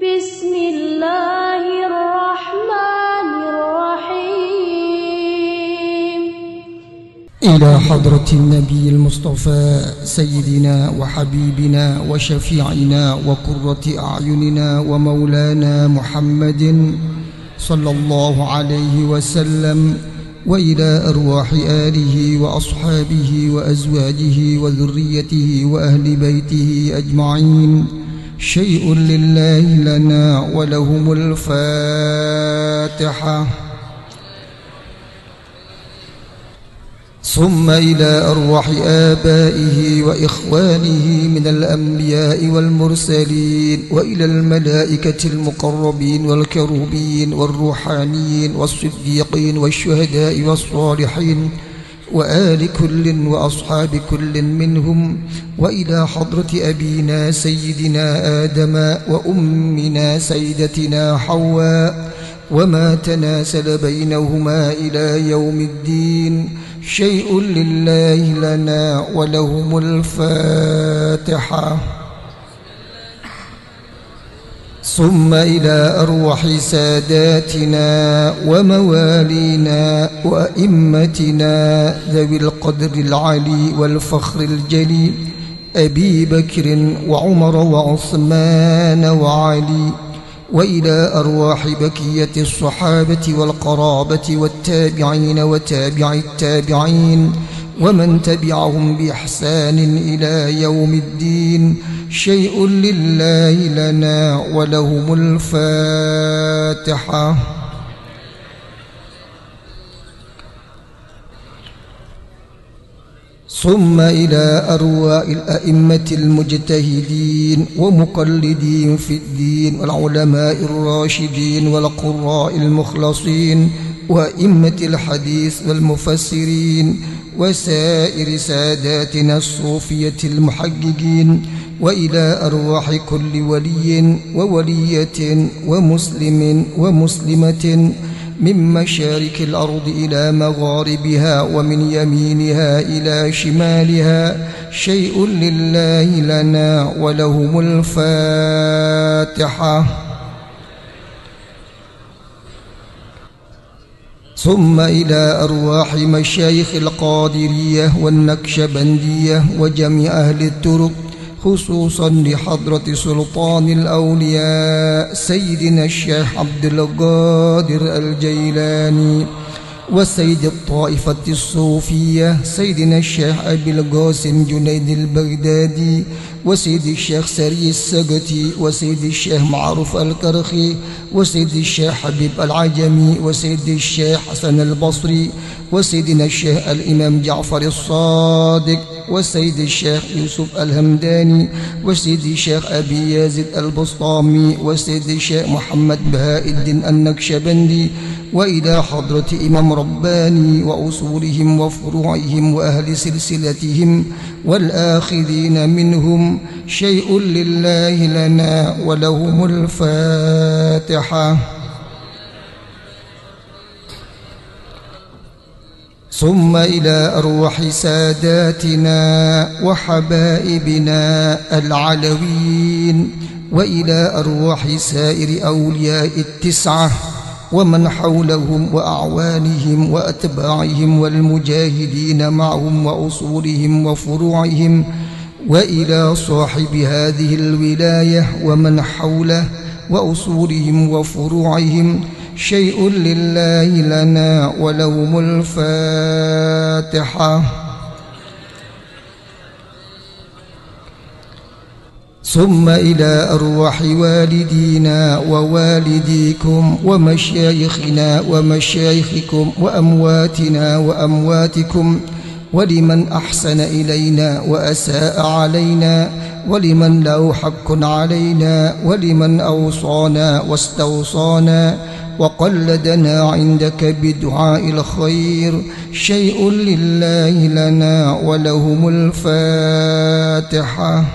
بسم الله الرحمن الرحيم. إلى حضرة النبي المصطفى سيدنا وحبيبنا وشفيعنا وقرة أعيننا ومولانا محمد صلى الله عليه وسلم، وإلى أرواح آله وأصحابه وأزواجه وذريته وأهل بيته أجمعين. شيء لله لنا ولهم الفاتحة. ثم إلى أرواح آبائه وإخوانه من الأنبياء والمرسلين، وإلى الملائكة المقربين والكروبين والروحانيين والصديقين والشهداء والصالحين، وآل كل وأصحاب كل منهم، وإلى حضرة أبينا سيدنا آدم وأمنا سيدتنا حواء وما تناسل بينهما إلى يوم الدين. شيء لله لنا ولهم الفاتحة. ثم إلى أرواح ساداتنا وموالينا وأئمتنا ذوي القدر العلي والفخر الجليل، أبي بكر وعمر وعثمان وعلي، وإلى أرواح بقية الصحابة والقرابة والتابعين وتابع التابعين ومن تبعهم بإحسان إلى يوم الدين. شيء لله لنا ولهم الفاتحة. ثم إلى أرواح الأئمة المجتهدين ومقلدين في الدين والعلماء الراشدين والقراء المخلصين وأئمة الحديث والمفسرين وسائر ساداتنا الصوفية المحققين، وإلى أرواح كل ولي وولية ومسلم ومسلمة من مشارق الأرض إلى مغاربها ومن يمينها إلى شمالها. شيء لله لنا ولهم الفاتحة. ثم إلى أرواح مشايخ القادرية والنكشبندية وجميع أهل الطرق، خصوصا لحضرة سلطان الأولياء سيدنا الشيخ عبد القادر الجيلاني، وسيد الطائفة الصوفية سيدنا الشيخ أبي القاسم جنيد البغدادي، وسيد الشيخ سري السقطي، وسيد الشيخ معروف الكرخي، وسيد الشيخ حبيب العجمي، وسيد الشيخ حسن البصري، وسيدنا الشيخ الإمام جعفر الصادق، وسيد الشيخ يوسف الهمداني، وسيد الشيخ أبي يزيد البسطامي، وسيد الشيخ محمد بهاء الدين النكشبندي، وإلى حضرة إمام رباني وأصولهم وفروعهم وأهل سلسلتهم والآخذين منهم. شيء لله لنا ولهم الفاتحة. ثم إلى أرواح ساداتنا وحبائبنا العلويين، وإلى أرواح سائر أولياء التسعة ومن حولهم وأعوانهم وأتباعهم والمجاهدين معهم وأصولهم وفروعهم، وإلى صاحب هذه الولاية ومن حوله وأصولهم وفروعهم. شيء لله لنا ولهم الفاتحة. ثم إلى أرواح والدينا ووالديكم ومشايخنا ومشايخكم وأمواتنا وأمواتكم، ولمن أحسن إلينا وأساء علينا، ولمن له حق علينا، ولمن أوصانا واستوصانا وقلدنا عندك بدعاء الخير. شيء لله لنا ولهم الفاتحة.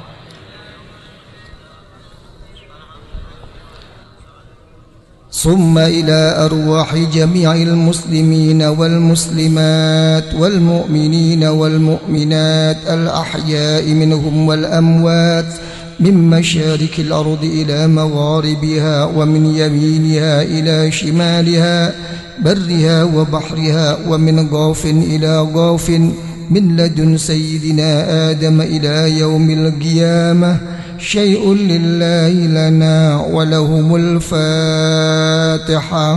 ثم إلى أرواح جميع المسلمين والمسلمات والمؤمنين والمؤمنات الأحياء منهم والأموات من مشارق الأرض إلى مغاربها ومن يمينها إلى شمالها برها وبحرها ومن غاف إلى غاف من لدن سيدنا آدم إلى يوم القيامة شيء لله لنا ولهم الفاتحة.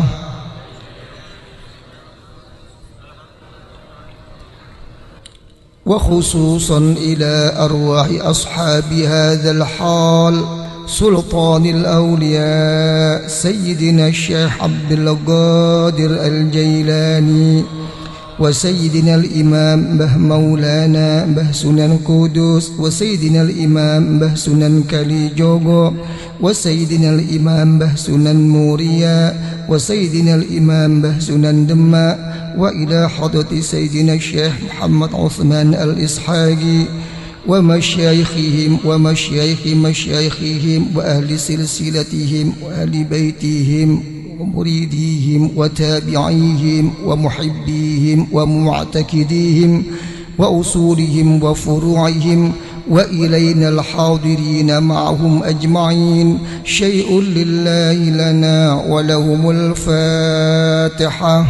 وخصوصا إلى أرواح أصحاب هذا الحال سلطان الأولياء سيدنا الشيخ عبد القادر الجيلاني وسيدنا الإمام به مولانا به سنن قدوس وسيدنا الإمام به سنن كليجوغو وسيدنا الإمام به سنن موريا وسيدنا الإمام به سنن دماء وإلى حضرة سيدنا الشيخ محمد عثمان الإسحاقي ومشايخهم ومشايخ مشايخهم وأهل سلسلتهم وأهل بيتهم ومريديهم وتابعيهم ومحبيهم ومعتكديهم وأصولهم وفروعهم وإلينا الحاضرين معهم أجمعين شيء لله لنا ولهم الفاتحة.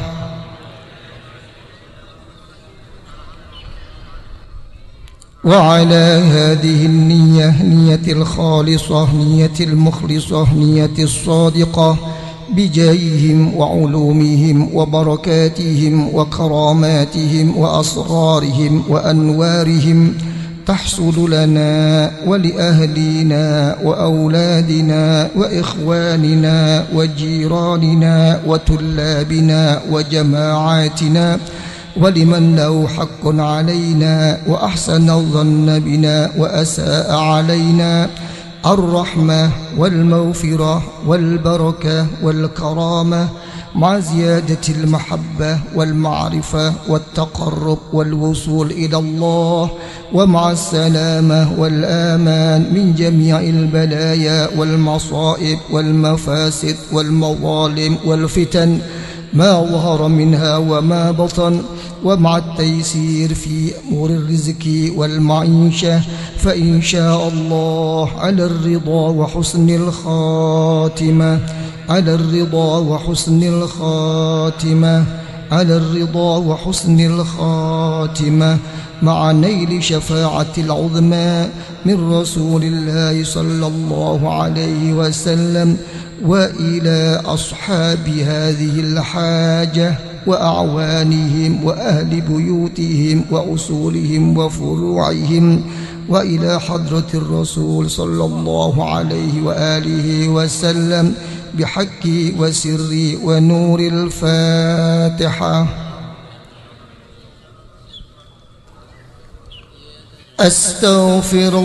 وعلى هذه النية نية الخالصة نية المخلصة نية الصادقة بجاههم وعلومهم وبركاتهم وكراماتهم وأسرارهم وأنوارهم تحصل لنا ولأهلنا وأولادنا وإخواننا وجيراننا وطلابنا وجماعاتنا ولمن له حق علينا وأحسن الظن بنا وأساء علينا الرحمة والمغفرة والبركة والكرامة مع زيادة المحبة والمعرفة والتقرب والوصول إلى الله ومع السلامة والآمان من جميع البلايا والمصائب والمفاسد والمظالم والفتن ما ظهر منها وما بطن ومع التيسير في أمور الرزق والمعيشة فإن شاء الله على الرضا وحسن الخاتمة على الرضا وحسن الخاتمة على الرضا وحسن الخاتمة مع نيل شفاعة العظمى من رسول الله صلى الله عليه وسلم وإلى أصحاب هذه الحاجة وأعوانهم وأهل بيوتهم وأصولهم وفروعهم وإلى حضرة الرسول صلى الله عليه وآله وسلم بحق وسر ونور الفاتحة. أستغفر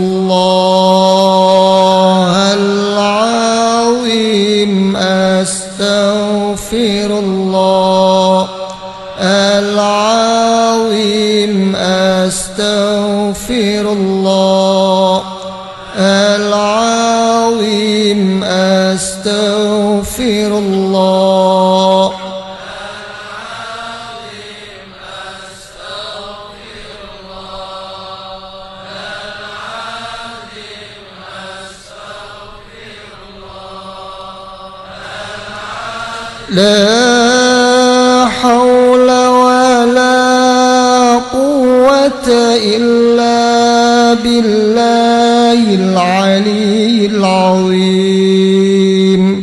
الله العظيم أستغفر الله العظيم أستغفر الله العظيم أستغفر الله لا حول ولا قوة إلا بالله العلي العظيم.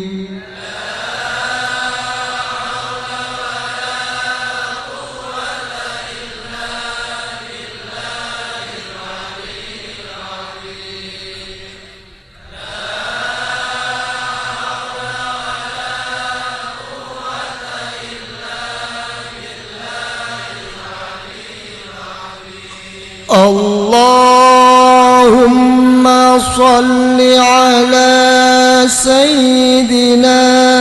اللهم صل على سيدنا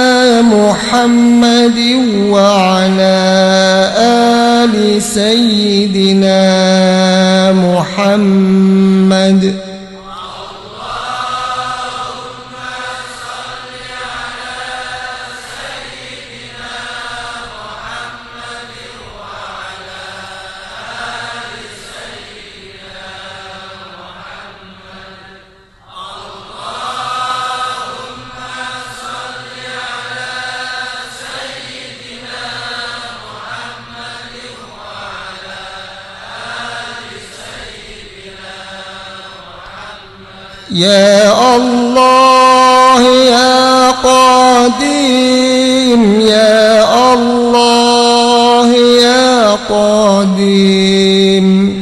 محمد وعلى آل سيدنا محمد. يا الله يا قديم يا الله يا قديم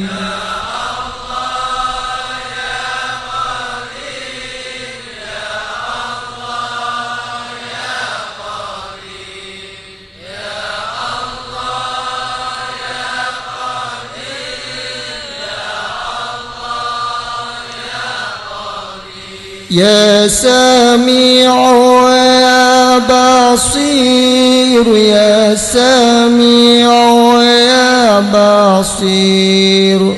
يا سميع يا بصير يا سميع يا بصير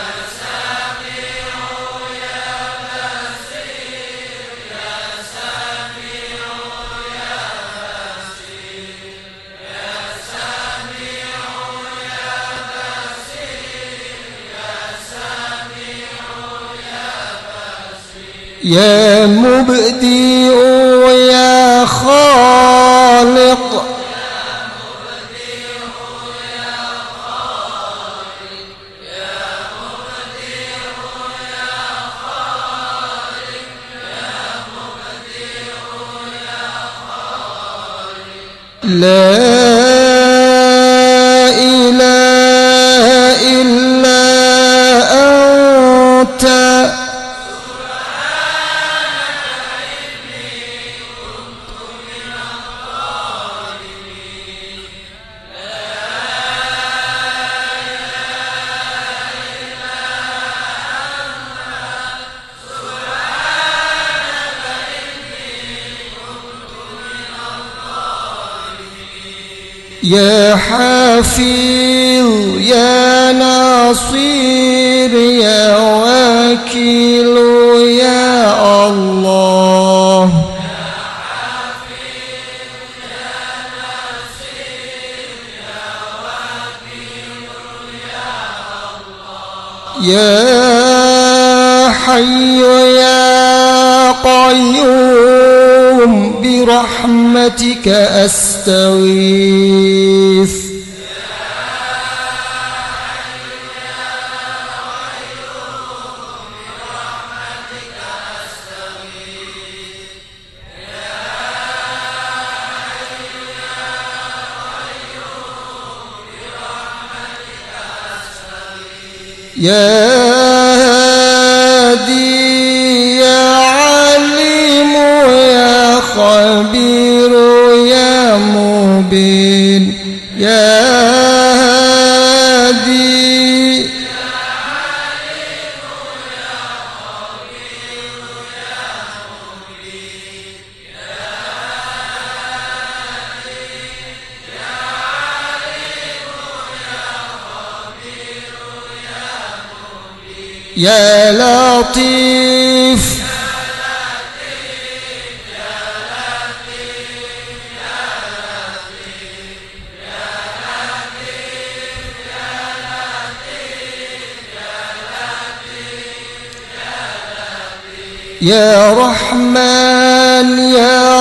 يا مبدئ يا خالق لا إله إلا أنت يا حفيظ يا نصير يا وكيل يا الله يا حي يا قيوم برحمتك أستغيث يا هادي يا عليم يا خبير يا مبين يا هادي يا لطيف يا رحمن يا